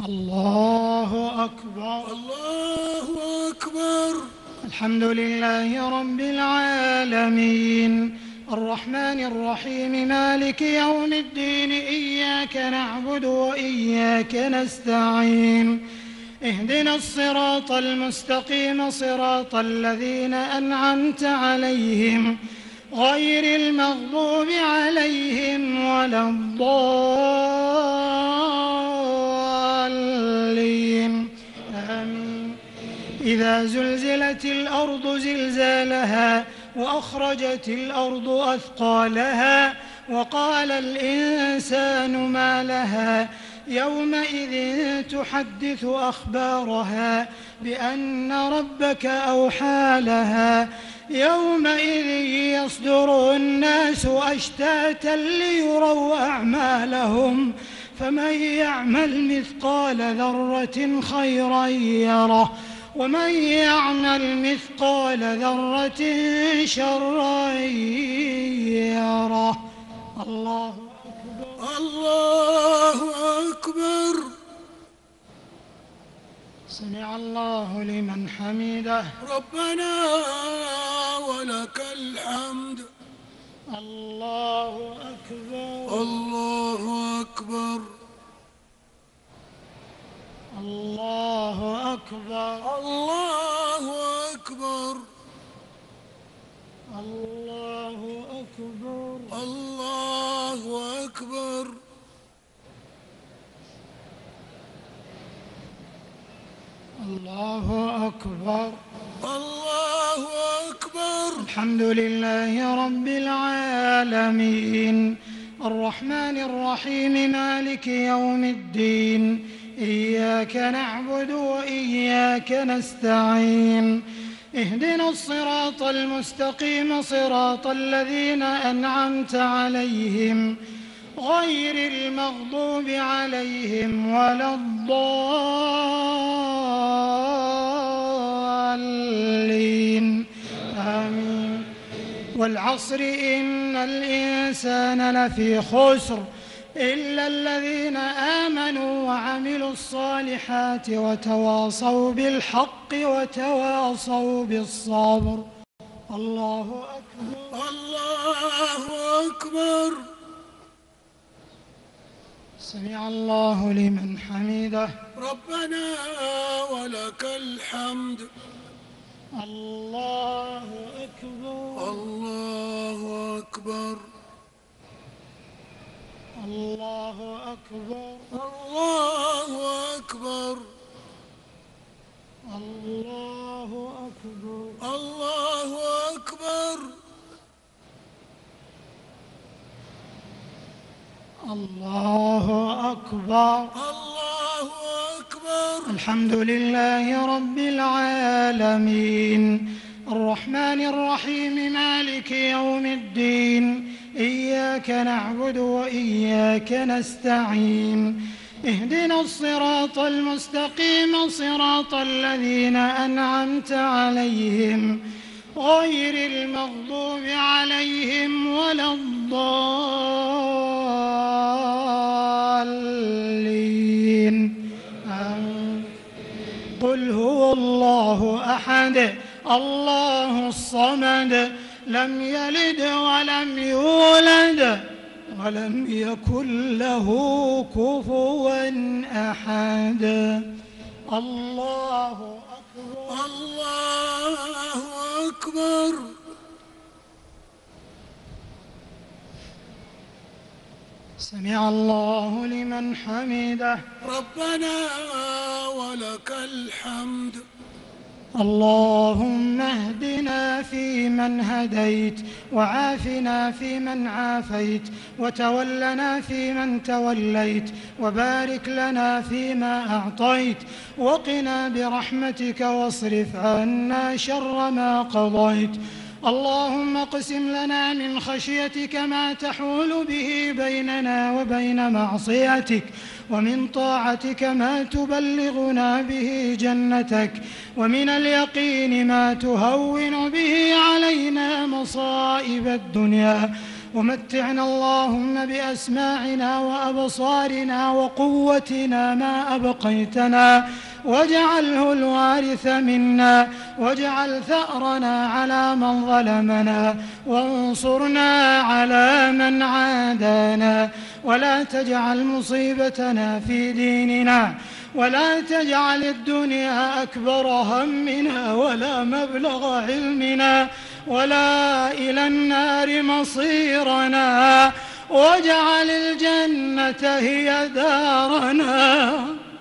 الله أكبر. الله أكبر. الحمد لله رب العالمين الرحمن الرحيم مالك يوم الدين إياك نعبد وإياك نستعين اهدنا الصراط المستقيم صراط الذين أنعمت عليهم غير المغضوب عليهم ولا الضالين آمين. إذا زلزلت الأرض زلزالها وأخرجت الأرض أثقالها وقال الإنسان ما لها يومئذ تحدث أخبارها بأن ربك أوحى لها يومئذ يصدر الناس أشتاتا ليروا أعمالهم فمن يعمل مثقال ذرة خيرا يره ومن يعمل مثقال ذرة شرا يره. الله أكبر. الله أكبر. سمع الله لمن حمده. ربنا ولك الحمد. الله أكبر. الله أكبر. الله أكبر. الله أكبر. الله أكبر. الله أكبر. الله أكبر. الله أكبر. الحمد لله رب العالمين الرحمن الرحيم مالك يوم الدين إياك نعبد وإياك نستعين اهدنا الصراط المستقيم صراط الذين أنعمت عليهم غير المغضوب عليهم ولا الضالين آمين. والعصر إن الإنسان لفي خسر إلا الذين آمنوا وعملوا الصالحات وتواصوا بالحق وتواصوا بالصبر. الله أكبر. الله أكبر. سمع الله لمن حمده. ربنا ولك الحمد. الله أكبر. الله أكبر. الله أكبر. الله أكبر. الله أكبر. الله أكبر. الله أكبر. الله أكبر. الحمد لله رب العالمين الرحمن الرحيم مالك يوم الدين إياك نعبد وإياك نستعين اهدنا الصراط المستقيم صراط الذين أنعمت عليهم غير المغضوب عليهم ولا الضالين آمين. قل هو الله أحد الله الصمد لم يلد ولم يولد ولم يكن له كفوا أحد. الله أكبر. الله أكبر. سمع الله لمن حمده. ربنا ولك الحمد. اللهم اهدنا فيمن هديت وعافنا فيمن عافيت وتولنا فيمن توليت وبارك لنا فيما أعطيت وقنا برحمتك واصرف عنا شر ما قضيت. اللهم اقسم لنا من خشيتك ما تحول به بيننا وبين معصيتك ومن طاعتك ما تبلغنا به جنتك ومن اليقين ما تهون به علينا مصائب الدنيا ومتعنا اللهم بأسماعنا وأبصارنا وقوتنا ما أبقيتنا، واجعله الوارث منا، واجعل ثأرنا على من ظلمنا، وانصرنا على من عادانا، ولا تجعل مصيبتنا في ديننا، ولا تجعل الدنيا أكبر همنا ولا مبلغ علمنا ولا إلى النار مصيرنا، واجعل الجنة هي دارنا،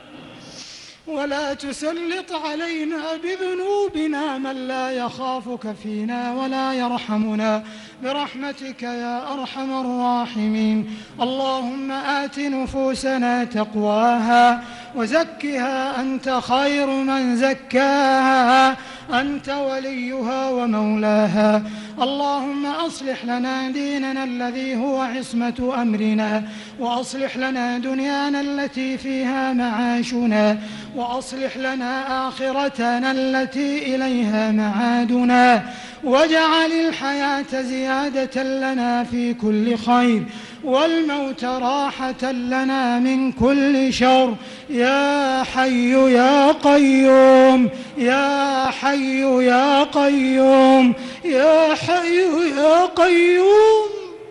ولا تسلط علينا بذنوبنا من لا يخافك فينا ولا يرحمنا، برحمتك يا أرحم الراحمين. اللهم آت نفوسنا تقواها وزكها أنت خير من زكاها، أنت وليها ومولاها. اللهم أصلح لنا ديننا الذي هو عصمة أمرنا، وأصلح لنا دنيانا التي فيها معاشنا، وأصلح لنا آخرتنا التي إليها معادنا، واجعل الحياة زيادة لنا في كل خير، والموت راحة لنا من كل شر، يا حي يا قيوم، يا حي يا قيوم، يا حي يا قيوم،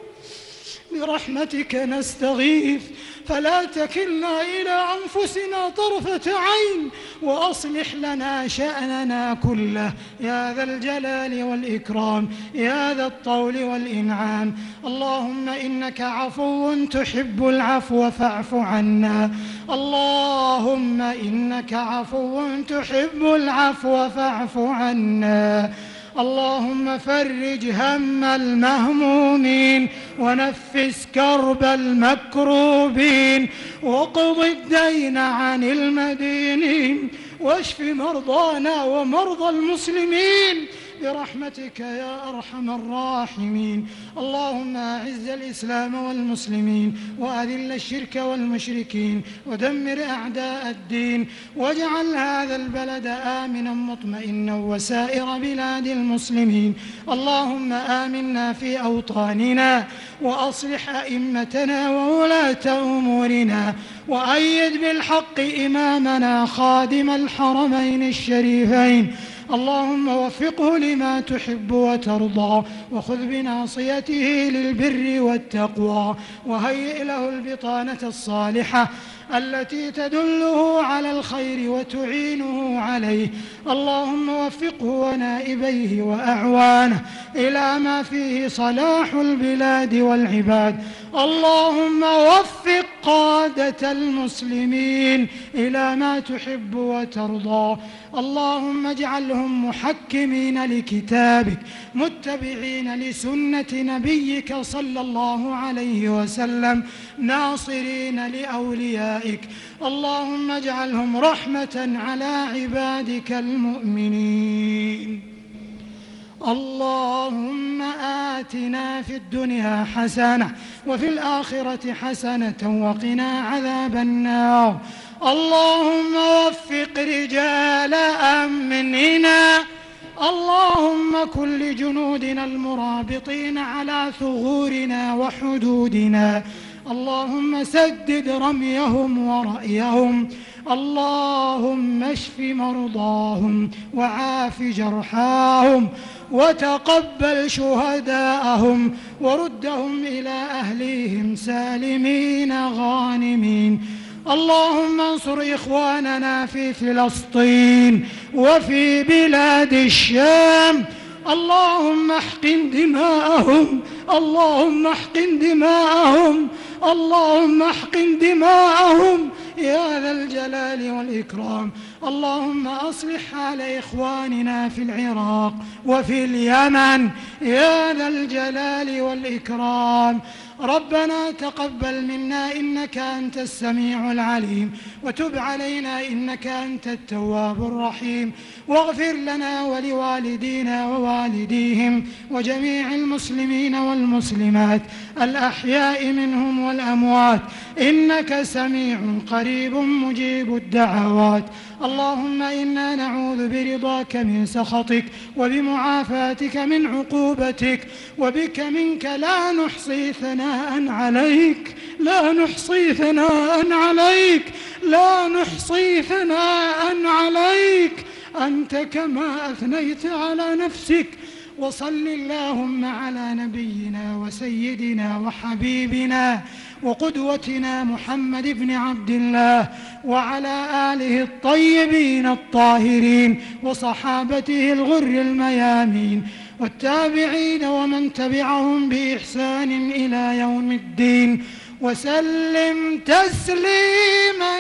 برحمتك نستغيث، فلا تكلنا إلى أنفسنا طرفة عين، وأصلح لنا شأننا كله يا ذا الجلال والإكرام، يا ذا الطول والإنعام. اللهم إنك عفو تحب العفو فاعف عنا، اللهم إنك عفو تحب العفو فاعف عنا. اللهم فرج هم المهمومين، ونفس كرب المكروبين، وقض الدين عن المدينين، واشف مرضانا ومرضى المسلمين برحمتك يا أرحم الراحمين. اللهم أعز الإسلام والمسلمين، وأذل الشرك والمشركين، ودمر أعداء الدين، واجعل هذا البلد آمنا مطمئنا وسائر بلاد المسلمين. اللهم آمنا في أوطاننا، وأصلح أئمتنا وولاة أمورنا، وأيد بالحق إمامنا خادم الحرمين الشريفين. اللهم وفقه لما تحب وترضى، وخذ بناصيته للبر والتقوى، وهيئ له البطانة الصالحة التي تدله على الخير وتعينه عليه. اللهم وفقه ونائبيه وأعوانه إلى ما فيه صلاح البلاد والعباد. اللهم وفق قادة المسلمين إلى ما تحب وترضى. اللهم اجعلهم محكمين لكتابك، متبعين لسنة نبيك صلى الله عليه وسلم، ناصرين لأوليائك. اللهم اجعلهم رحمة على عبادك المؤمنين. اللهم آتنا في الدنيا حسنة وفي الآخرة حسنة وقنا عذاب النار. اللهم وفق رجال أمننا. اللهم كن لجنودنا المرابطين على ثغورنا وحدودنا. اللهم سدد رميهم ورأيهم. اللهم اشف مرضاهم وعاف جرحاهم، وتقبل شهداءهم، وردهم إلى أهليهم سالمين غانمين. اللهم انصر إخواننا في فلسطين وفي بلاد الشام. اللهم احقن دماءهم، اللهم احقن دماءهم، اللهم احقن دماءهم يا ذا الجلال والإكرام. اللهم أصلح حال إخواننا في العراق وفي اليمن يا ذا الجلال والإكرام. ربنا تقبل منا إنك أنت السميع العليم، وتب علينا إنك أنت التواب الرحيم، واغفر لنا ولوالدينا ووالديهم وجميع المسلمين والمسلمات الأحياء منهم والأموات، إنك سميع قريب قريب مجيب الدعوات. اللهم إنا نعوذ برضاك من سخطك وبمعافاتك من عقوبتك، وبك منك لا نحصي ثناء عليك، لا نحصي ثناء عليك، لا نحصي ثناء عليك، أنت كما أثنيت على نفسك. وصل اللهم على نبينا وسيدنا وحبيبنا وقدوتنا محمد بن عبد الله وعلى آله الطيبين الطاهرين وصحابته الغر الميامين والتابعين ومن تبعهم بإحسان إلى يوم الدين، وسلم تسليما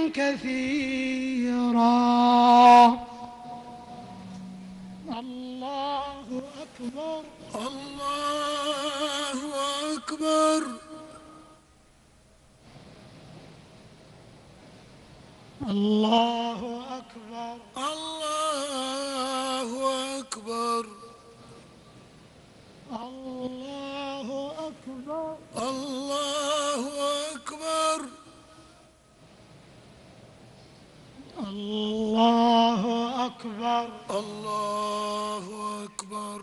كثيرا. الله أكبر، الله أكبر، الله أكبر، الله أكبر، الله أكبر، الله أكبر، الله أكبر، الله أكبر.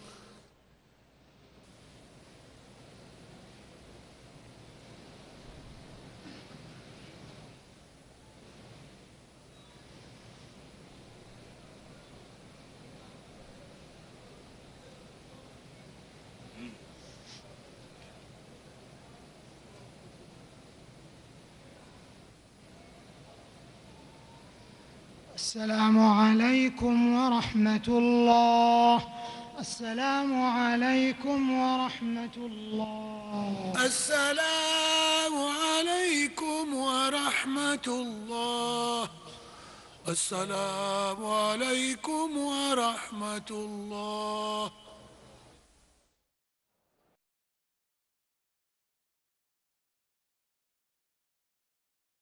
السلام عليكم ورحمة الله. السلام عليكم ورحمة الله. السلام عليكم ورحمة الله. السلام عليكم ورحمة الله.